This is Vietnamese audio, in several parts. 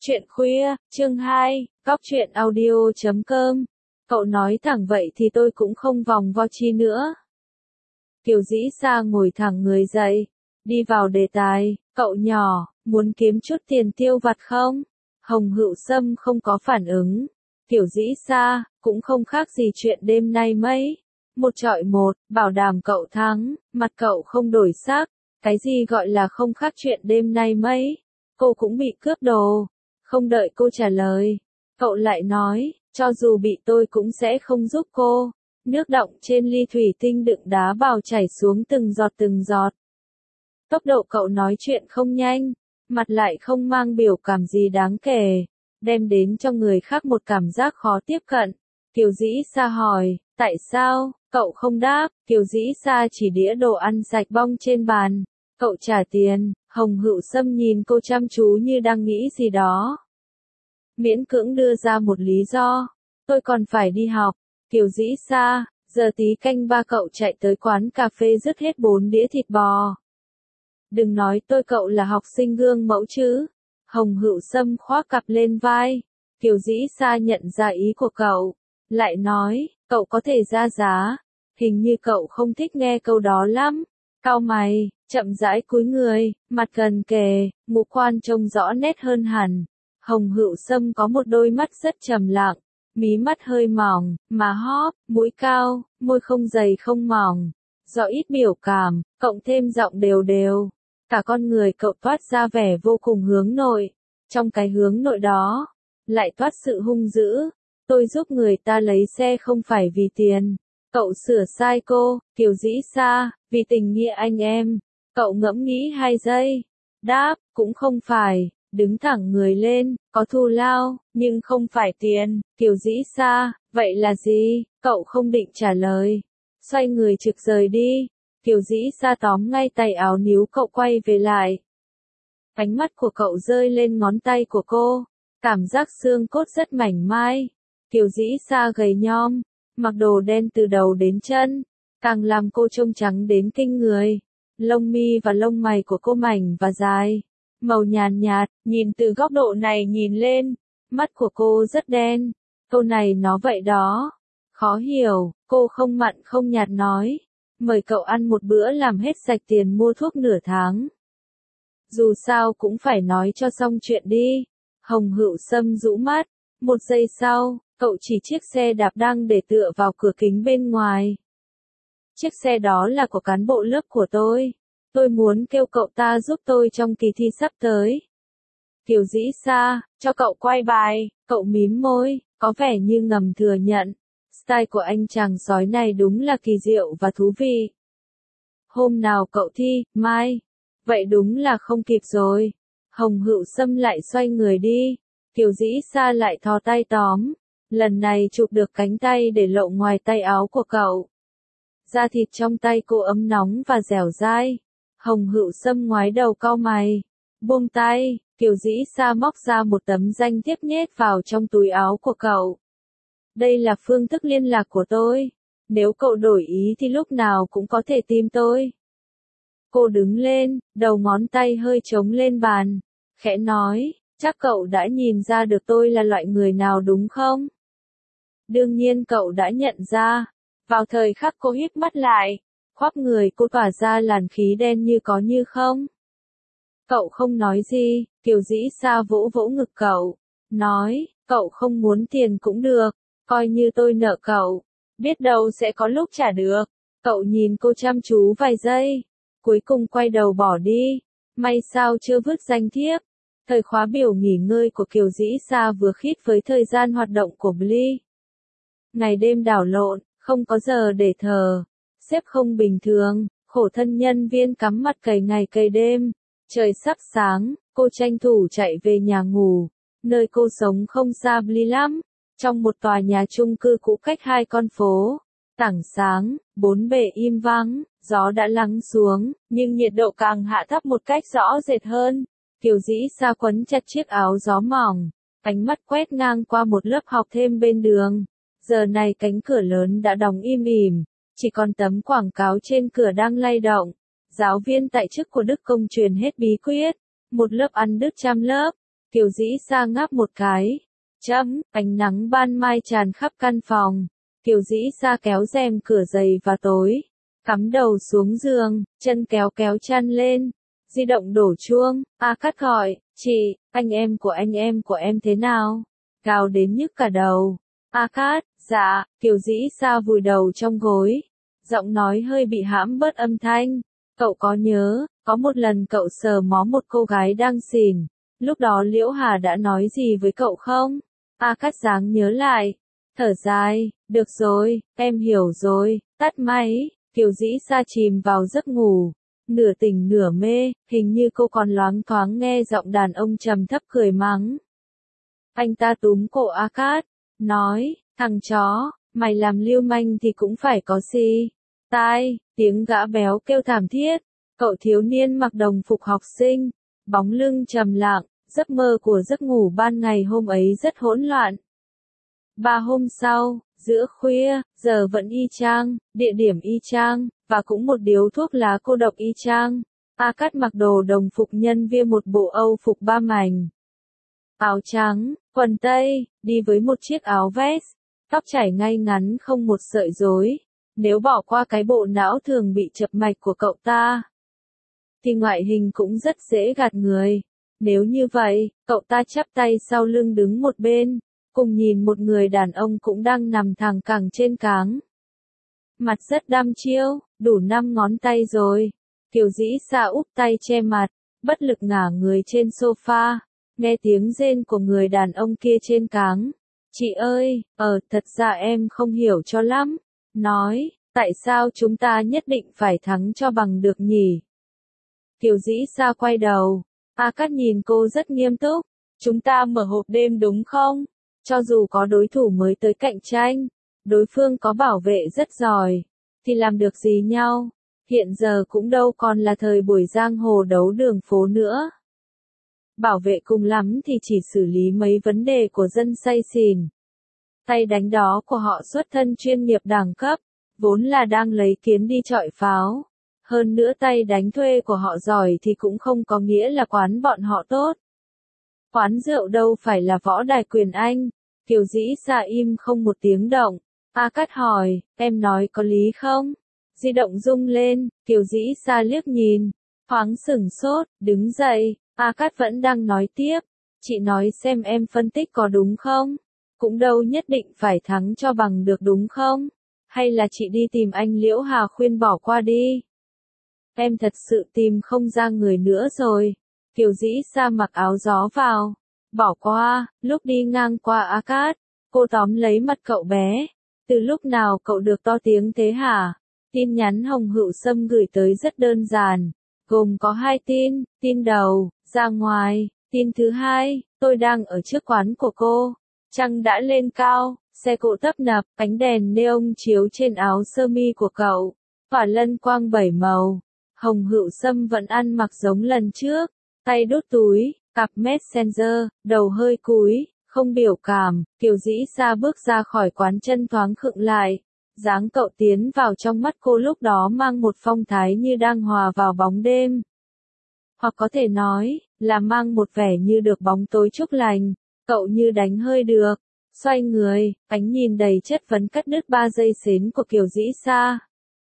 Chuyện khuya, chương 2, Góc truyện audio.com. Cậu nói thẳng vậy thì tôi cũng không vòng vo chi nữa. Kiều Dĩ Sa ngồi thẳng người dậy, đi vào đề tài, cậu nhỏ, muốn kiếm chút tiền tiêu vặt không? Hồng Hựu Sâm không có phản ứng. Kiều Dĩ Sa, cũng không khác gì chuyện đêm nay mấy. Một chọi một, bảo đảm cậu thắng, mặt cậu không đổi sắc. Cái gì gọi là không khác chuyện đêm nay mấy? Cô cũng bị cướp đồ. Không đợi cô trả lời, cậu lại nói, cho dù bị tôi cũng sẽ không giúp cô. Nước đọng trên ly thủy tinh đựng đá bào chảy xuống từng giọt từng giọt. Tốc độ cậu nói chuyện không nhanh, mặt lại không mang biểu cảm gì đáng kể, đem đến cho người khác một cảm giác khó tiếp cận. Kiều Dĩ Sa hỏi, tại sao? Cậu không đáp. Kiều Dĩ Sa chỉ đĩa đồ ăn sạch bong trên bàn. Cậu trả tiền. Hồng Hựu Sâm nhìn cô chăm chú như đang nghĩ gì đó. Miễn cưỡng đưa ra một lý do. Tôi còn phải đi học. Kiều Dĩ Sa, giờ tí canh ba cậu chạy tới quán cà phê dứt hết 4 đĩa thịt bò. Đừng nói tôi cậu là học sinh gương mẫu chứ. Hồng Hựu Sâm khoác cặp lên vai. Kiều Dĩ Sa nhận ra ý của cậu. Lại nói, cậu có thể ra giá. Hình như cậu không thích nghe câu đó lắm. Cau mày, chậm rãi cúi người, mặt gần kề, ngũ quan trông rõ nét hơn hẳn. Hồng Hựu Sâm có một đôi mắt rất trầm lặng, mí mắt hơi mỏng, má hóp, mũi cao, môi không dày không mỏng. Do ít biểu cảm, cộng thêm giọng đều đều, cả con người cậu toát ra vẻ vô cùng hướng nội. Trong cái hướng nội đó, lại toát sự hung dữ. Tôi giúp người ta lấy xe không phải vì tiền. Cậu sửa sai cô, Kiều Dĩ Sa, vì tình nghĩa anh em. Cậu ngẫm nghĩ 2 giây. Đáp, cũng không phải. Đứng thẳng người lên, có thù lao, nhưng không phải tiền. Kiều Dĩ Sa, vậy là gì? Cậu không định trả lời. Xoay người trực rời đi. Kiều Dĩ Sa tóm ngay tay áo níu cậu quay về lại. Ánh mắt của cậu rơi lên ngón tay của cô. Cảm giác xương cốt rất mảnh mai. Kiều Dĩ Sa gầy nhom, mặc đồ đen từ đầu đến chân, càng làm cô trông trắng đến kinh người. Lông mi và lông mày của cô mảnh và dài, màu nhàn nhạt, nhìn từ góc độ này nhìn lên, mắt của cô rất đen. Câu này nó vậy đó. Khó hiểu, cô không mặn không nhạt nói. Mời cậu ăn một bữa làm hết sạch tiền mua thuốc nửa tháng. Dù sao cũng phải nói cho xong chuyện đi. Hồng Hựu Sâm rũ mắt. Một giây sau, cậu chỉ chiếc xe đạp đang để tựa vào cửa kính bên ngoài. Chiếc xe đó là của cán bộ lớp của tôi. Tôi muốn kêu cậu ta giúp tôi trong kỳ thi sắp tới. Kiều Dĩ Sa, cho cậu quay bài. Cậu mím môi, có vẻ như ngầm thừa nhận. Style của anh chàng sói này đúng là kỳ diệu và thú vị. Hôm nào cậu thi, mai. Vậy đúng là không kịp rồi. Hồng Hựu Sâm lại xoay người đi. Kiều Dĩ Sa lại thò tay tóm. Lần này chụp được cánh tay để lộ ngoài tay áo của cậu. Da thịt trong tay cô ấm nóng và dẻo dai. Hồng Hựu Sâm ngoái đầu cau mày. Buông tay, Kiều Dĩ Sa móc ra một tấm danh thiếp nhét vào trong túi áo của cậu. Đây là phương thức liên lạc của tôi. Nếu cậu đổi ý thì lúc nào cũng có thể tìm tôi. Cô đứng lên, đầu ngón tay hơi trống lên bàn. Khẽ nói, chắc cậu đã nhìn ra được tôi là loại người nào đúng không? Đương nhiên cậu đã nhận ra. Vào thời khắc cô híp mắt lại, khóp người cô tỏa ra làn khí đen như có như không. Cậu không nói gì. Kiều Dĩ Sa vỗ vỗ ngực cậu. Nói, cậu không muốn tiền cũng được. Coi như tôi nợ cậu. Biết đâu sẽ có lúc trả được. Cậu nhìn cô chăm chú vài giây. Cuối cùng quay đầu bỏ đi. May sao chưa vứt danh thiếp. Thời khóa biểu nghỉ ngơi của Kiều Dĩ Sa vừa khít với thời gian hoạt động của Bly. Ngày đêm đảo lộn, không có giờ để thở. Sếp không bình thường, khổ thân nhân viên cắm mặt cày ngày cày đêm. Trời sắp sáng, cô tranh thủ chạy về nhà ngủ. Nơi cô sống không xa Bly lắm. Trong một tòa nhà chung cư cũ cách 2 con phố. Tảng sáng, 4 bề im vắng, gió đã lắng xuống, nhưng nhiệt độ càng hạ thấp một cách rõ rệt hơn. Kiều Dĩ Sa quấn chặt chiếc áo gió mỏng, ánh mắt quét ngang qua một lớp học thêm bên đường. Giờ này cánh cửa lớn đã đóng im ỉm, chỉ còn tấm quảng cáo trên cửa đang lay động. Giáo viên tại chức của Đức Công truyền hết bí quyết, một lớp ăn đứt trăm lớp. Kiều Dĩ Sa ngáp một cái. Chấm, ánh nắng ban mai tràn khắp căn phòng. Kiều Dĩ Sa kéo rèm cửa dày và tối. Cắm đầu xuống giường, chân kéo kéo chăn lên. Di động đổ chuông, A Cát gọi, chị, anh em của em thế nào? Gào đến nhức cả đầu. A Cát, dạ, Kiều Dĩ Sa vùi đầu trong gối. Giọng nói hơi bị hãm bớt âm thanh. Cậu có nhớ, có một lần cậu sờ mó một cô gái đang xỉn. Lúc đó Liễu Hà đã nói gì với cậu không? A Cát dáng nhớ lại. Thở dài, được rồi, em hiểu rồi, tắt máy. Kiều Dĩ Sa chìm vào giấc ngủ. Nửa tỉnh nửa mê, hình như cô còn loáng thoáng nghe giọng đàn ông trầm thấp cười mắng. Anh ta túm cổ A Cát, nói, thằng chó, mày làm lưu manh thì cũng phải có gì. Tai, tiếng gã béo kêu thảm thiết, cậu thiếu niên mặc đồng phục học sinh, bóng lưng trầm lặng, giấc mơ của giấc ngủ ban ngày hôm ấy rất hỗn loạn. 3 hôm sau, giữa khuya, giờ vẫn y chang, địa điểm y chang, và cũng một điếu thuốc lá cô độc y chang. A Cát mặc đồ đồng phục nhân viên một bộ Âu phục 3 mảnh. Áo trắng, quần tây, đi với một chiếc áo vest, tóc chảy ngay ngắn không một sợi rối. Nếu bỏ qua cái bộ não thường bị chập mạch của cậu ta, thì ngoại hình cũng rất dễ gạt người. Nếu như vậy, cậu ta chắp tay sau lưng đứng một bên, cùng nhìn một người đàn ông cũng đang nằm thẳng cẳng trên cáng. Mặt rất đăm chiêu, đủ 5 ngón tay rồi. Kiều Dĩ Sa úp tay che mặt, bất lực ngả người trên sofa, nghe tiếng rên của người đàn ông kia trên cáng. Chị ơi, thật ra em không hiểu cho lắm. Nói, tại sao chúng ta nhất định phải thắng cho bằng được nhỉ? Kiều Dĩ Sa quay đầu. A Cát nhìn cô rất nghiêm túc. Chúng ta mở hộp đêm đúng không? Cho dù có đối thủ mới tới cạnh tranh, đối phương có bảo vệ rất giỏi, thì làm được gì nhau? Hiện giờ cũng đâu còn là thời buổi giang hồ đấu đường phố nữa. Bảo vệ cùng lắm thì chỉ xử lý mấy vấn đề của dân say xỉn. Tay đánh đó của họ xuất thân chuyên nghiệp đẳng cấp, vốn là đang lấy kiếm đi chọi pháo. Hơn nữa tay đánh thuê của họ giỏi thì cũng không có nghĩa là quán bọn họ tốt. Quán rượu đâu phải là võ đài quyền Anh. Kiều Dĩ Sa im không một tiếng động. A Cát hỏi, em nói có lý không? Di động rung lên, Kiều Dĩ Sa liếc nhìn, thoáng sửng sốt, đứng dậy. A Cát vẫn đang nói tiếp. Chị nói xem em phân tích có đúng không? Cũng đâu nhất định phải thắng cho bằng được đúng không? Hay là chị đi tìm anh Liễu Hà khuyên bỏ qua đi? Em thật sự tìm không ra người nữa rồi. Kiều Dĩ Sa mặc áo gió vào. Bỏ qua, lúc đi ngang qua A Cát, cô tóm lấy mặt cậu bé. Từ lúc nào cậu được to tiếng thế hả? Tin nhắn Hồng Hựu Sâm gửi tới rất đơn giản, gồm có 2 tin. Tin đầu, ra ngoài. Tin thứ hai, tôi đang ở trước quán của cô. Trăng đã lên cao, xe cộ tấp nập, ánh đèn neon chiếu trên áo sơ mi của cậu, tỏa lân quang 7 màu. Hồng Hựu Sâm vẫn ăn mặc giống lần trước, tay đút túi, cặp messenger, đầu hơi cúi, không biểu cảm. Kiều Dĩ Sa bước ra khỏi quán, chân thoáng khựng lại. Dáng cậu tiến vào trong mắt cô lúc đó mang một phong thái như đang hòa vào bóng đêm. Hoặc có thể nói, là mang một vẻ như được bóng tối chúc lành. Cậu như đánh hơi được. Xoay người, ánh nhìn đầy chất vấn cắt đứt 3 giây xến của Kiều Dĩ Sa.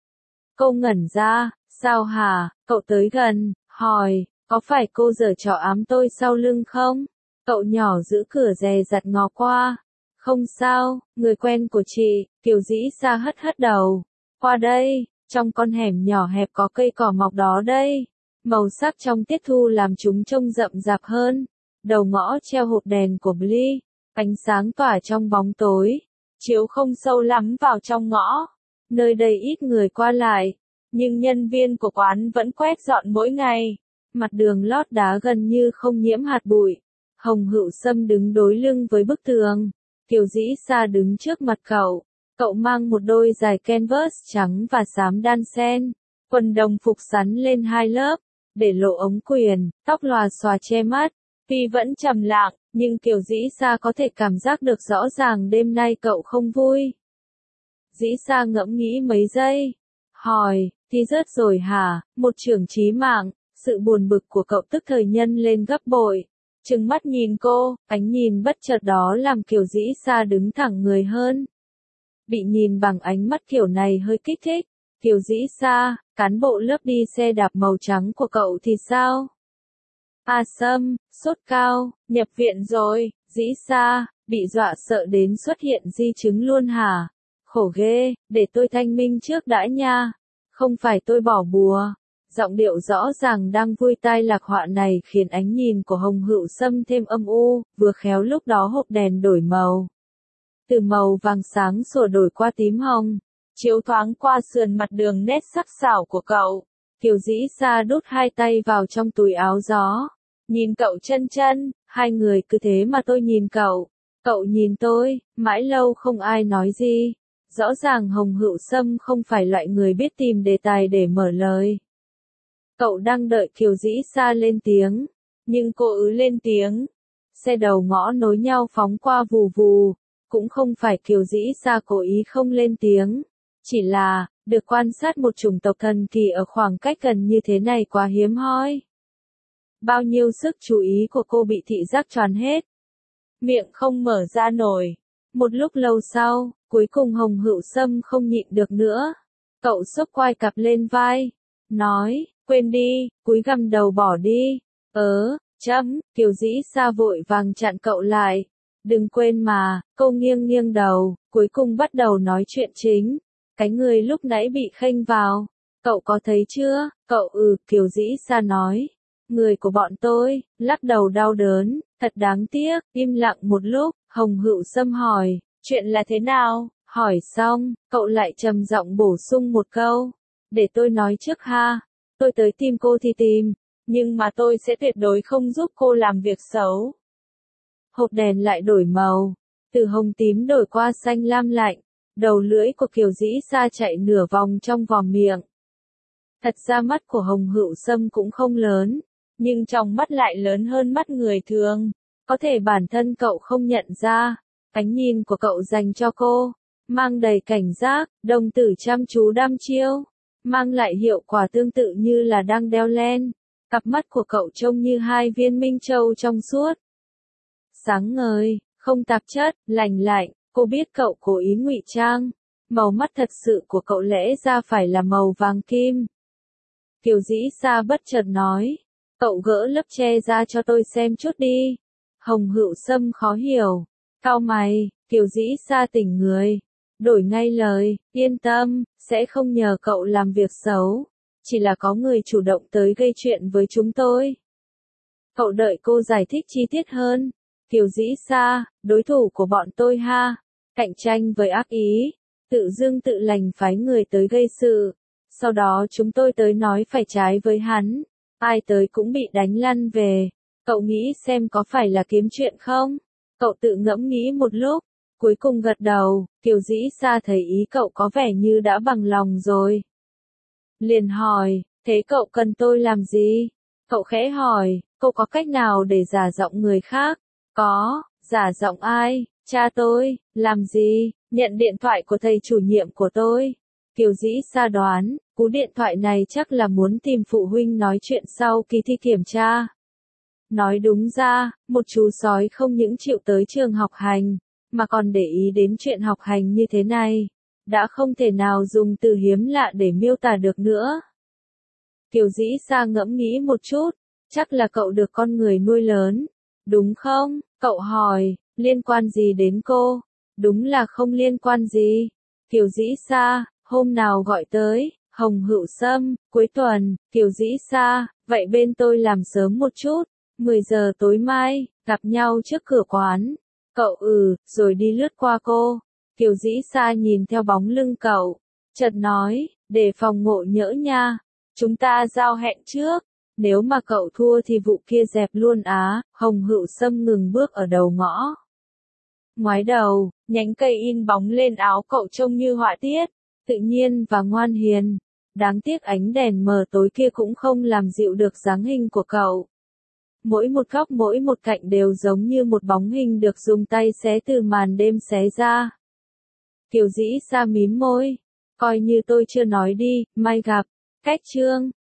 Cô ngẩn ra, sao hả? Cậu tới gần, hỏi, có phải cô giở trò ám tôi sau lưng không? Cậu nhỏ giữ cửa dè dặt ngó qua. Không sao, người quen của chị. Kiều Dĩ Sa hất hất đầu. Qua đây, trong con hẻm nhỏ hẹp có cây cỏ mọc đó đây. Màu sắc trong tiết thu làm chúng trông rậm rạp hơn. Đầu ngõ treo hộp đèn của Bly, ánh sáng tỏa trong bóng tối, chiếu không sâu lắm vào trong ngõ. Nơi đây ít người qua lại, nhưng nhân viên của quán vẫn quét dọn mỗi ngày. Mặt đường lót đá gần như không nhiễm hạt bụi. Hồng Hựu Sâm đứng đối lưng với bức tường. Kiều Dĩ Sa đứng trước mặt cậu. Cậu mang một đôi giày canvas trắng và xám đan xen, quần đồng phục sắn lên 2 lớp, để lộ ống quần, tóc lòa xòa che mắt. Tuy vẫn trầm lặng, nhưng Kiều Dĩ Sa có thể cảm giác được rõ ràng đêm nay cậu không vui. Dĩ Sa ngẫm nghĩ mấy giây, hỏi, thì rớt rồi hả? Một chưởng chí mạng. Sự buồn bực của cậu tức thời nhân lên gấp bội. trừng mắt nhìn cô, ánh nhìn bất chợt đó làm Kiều Dĩ Sa đứng thẳng người hơn. Bị nhìn bằng ánh mắt kiểu này hơi kích thích. Kiều Dĩ Sa, cán bộ lớp đi xe đạp màu trắng của cậu thì sao? A Sâm, sốt cao, nhập viện rồi. Dĩ Sa, bị dọa sợ đến xuất hiện di chứng luôn hả? Khổ ghê, để tôi thanh minh trước đã nha. Không phải tôi bỏ bùa. Giọng điệu rõ ràng đang vui tai lạc họa này khiến ánh nhìn của Hồng Hựu Sâm thêm âm u, vừa khéo lúc đó hộp đèn đổi màu. Từ màu vàng sáng sủa đổi qua tím hồng, chiếu thoáng qua sườn mặt đường nét sắc sảo của cậu. Kiều Dĩ Sa đút hai tay vào trong túi áo gió. Nhìn cậu chân chân, hai người cứ thế mà tôi nhìn cậu. Cậu nhìn tôi, mãi lâu không ai nói gì. Rõ ràng Hồng Hựu Sâm không phải loại người biết tìm đề tài để mở lời. Cậu đang đợi Kiều Dĩ Sa lên tiếng, nhưng cô lên tiếng. Xe đầu ngõ nối nhau phóng qua vù vù, cũng không phải Kiều Dĩ Sa cố ý không lên tiếng, chỉ là, được quan sát một chủng tộc thần kỳ ở khoảng cách gần như thế này quá hiếm hoi. Bao nhiêu sức chú ý của cô bị thị giác choán hết. Miệng không mở ra nổi. Một lúc lâu sau, cuối cùng Hồng Hựu Sâm không nhịn được nữa. Cậu xốc quai cặp lên vai, nói, quên đi, cúi gằm đầu bỏ đi. Kiều Dĩ Sa vội vàng chặn cậu lại. Đừng quên mà, cô nghiêng nghiêng đầu, cuối cùng bắt đầu nói chuyện chính. Cái người lúc nãy bị khênh vào. Cậu có thấy chưa? Kiều Dĩ Sa nói. Người của bọn tôi, lắc đầu đau đớn, thật đáng tiếc, im lặng một lúc, Hồng Hựu Sâm hỏi, chuyện là thế nào? Hỏi xong, cậu lại trầm giọng bổ sung một câu. Để tôi nói trước ha, tôi tới tìm cô thì tìm, nhưng mà tôi sẽ tuyệt đối không giúp cô làm việc xấu. Hộp đèn lại đổi màu, từ hồng tím đổi qua xanh lam lạnh, đầu lưỡi của Kiều Dĩ Sa chạy nửa vòng trong vòng miệng. Thật ra mắt của Hồng Hựu Sâm cũng không lớn, nhưng trong mắt lại lớn hơn mắt người thường, có thể bản thân cậu không nhận ra, ánh nhìn của cậu dành cho cô, mang đầy cảnh giác, đồng tử chăm chú đăm chiêu, mang lại hiệu quả tương tự như là đang đeo len, cặp mắt của cậu trông như hai viên minh châu trong suốt. Sáng ngời, không tạp chất, lành lạnh, cô biết cậu cố ý ngụy trang, màu mắt thật sự của cậu lẽ ra phải là màu vàng kim. Kiều Dĩ Sa bất chợt nói, cậu gỡ lớp che ra cho tôi xem chút đi. Hồng Hựu Sâm khó hiểu, cau mày, Kiều Dĩ Sa tỉnh người, đổi ngay lời, yên tâm, sẽ không nhờ cậu làm việc xấu, chỉ là có người chủ động tới gây chuyện với chúng tôi. Cậu đợi cô giải thích chi tiết hơn. Kiều Dĩ Sa, đối thủ của bọn tôi ha, cạnh tranh với ác ý, tự dưng tự lành phái người tới gây sự, sau đó chúng tôi tới nói phải trái với hắn, ai tới cũng bị đánh lăn về, cậu nghĩ xem có phải là kiếm chuyện không? Cậu tự ngẫm nghĩ một lúc, cuối cùng gật đầu, Kiều Dĩ Sa thấy ý cậu có vẻ như đã bằng lòng rồi. Liền hỏi, thế cậu cần tôi làm gì? Cậu khẽ hỏi, cậu có cách nào để giả giọng người khác? Có, giả giọng ai? Cha tôi, làm gì? Nhận điện thoại của thầy chủ nhiệm của tôi. Kiều Dĩ Sa đoán, cú điện thoại này chắc là muốn tìm phụ huynh nói chuyện sau kỳ thi kiểm tra. Nói đúng ra, một chú sói không những chịu tới trường học hành, mà còn để ý đến chuyện học hành như thế này. Đã không thể nào dùng từ hiếm lạ để miêu tả được nữa. Kiều Dĩ Sa ngẫm nghĩ một chút, chắc là cậu được con người nuôi lớn, đúng không? Cậu hỏi, liên quan gì đến cô? Đúng là không liên quan gì. Kiều Dĩ Sa, hôm nào gọi tới, Hồng Hựu Sâm, cuối tuần, Kiều Dĩ Sa, vậy bên tôi làm sớm một chút, 10 giờ tối mai, gặp nhau trước cửa quán. Cậu rồi đi lướt qua cô. Kiều Dĩ Sa nhìn theo bóng lưng cậu, chợt nói, để phòng ngộ nhỡ nha, chúng ta giao hẹn trước, nếu mà cậu thua thì vụ kia dẹp luôn á. Hồng Hựu Sâm ngừng bước ở đầu ngõ. Ngoái đầu, nhánh cây in bóng lên áo cậu trông như họa tiết, tự nhiên và ngoan hiền. Đáng tiếc ánh đèn mờ tối kia cũng không làm dịu được dáng hình của cậu. Mỗi một góc mỗi một cạnh đều giống như một bóng hình được dùng tay xé từ màn đêm xé ra. Kiều Dĩ Sa mím môi, coi như tôi chưa nói đi, mai gặp. Cách chương